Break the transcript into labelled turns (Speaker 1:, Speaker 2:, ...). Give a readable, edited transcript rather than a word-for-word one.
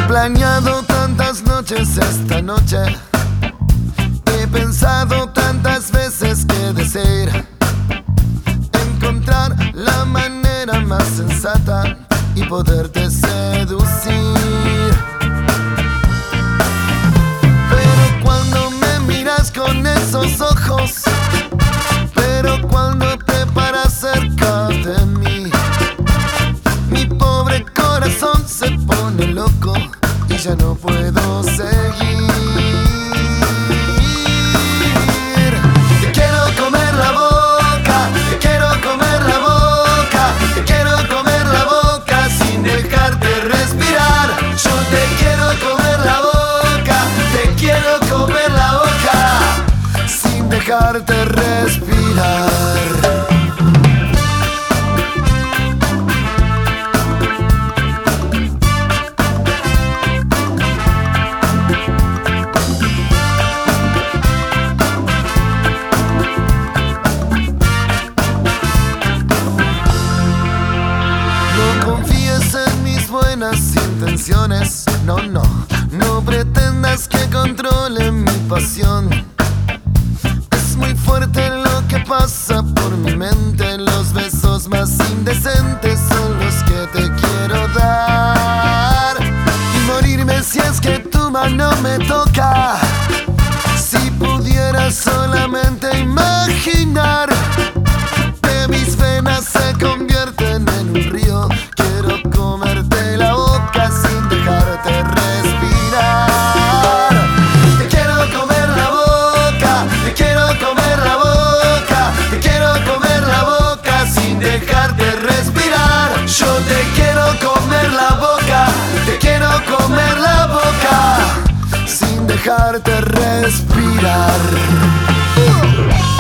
Speaker 1: planeado tantas noches esta noche. He pensado tantas veces que desear encontrar la manera más sensata y poderte seducir. Pero cuando me miras con esos ojos, pero cuando te paras cerca de mí, mi pobre corazón se pone loco y ya no puedo seguir. Te quiero comer la boca, te quiero comer la boca, te quiero comer la boca sin dejarte respirar. Yo te quiero comer la boca, te quiero comer la boca sin dejarte respirar. Intenciones, no, no, no pretendas que controle mi pasión. Es muy fuerte lo que pasa por mi mente. Los besos más indecentes son los que te quiero dar y morirme si es que tu mano me toca. Si pudiera solamente imaginar que mis venas se convierten en un río, quiero comerte la boca sin dejarte respirar. Te quiero comer la boca, te quiero comer la boca, te quiero comer la boca sin dejarte respirar. Yo te quiero comer la boca, te quiero comer la boca sin dejarte respirar.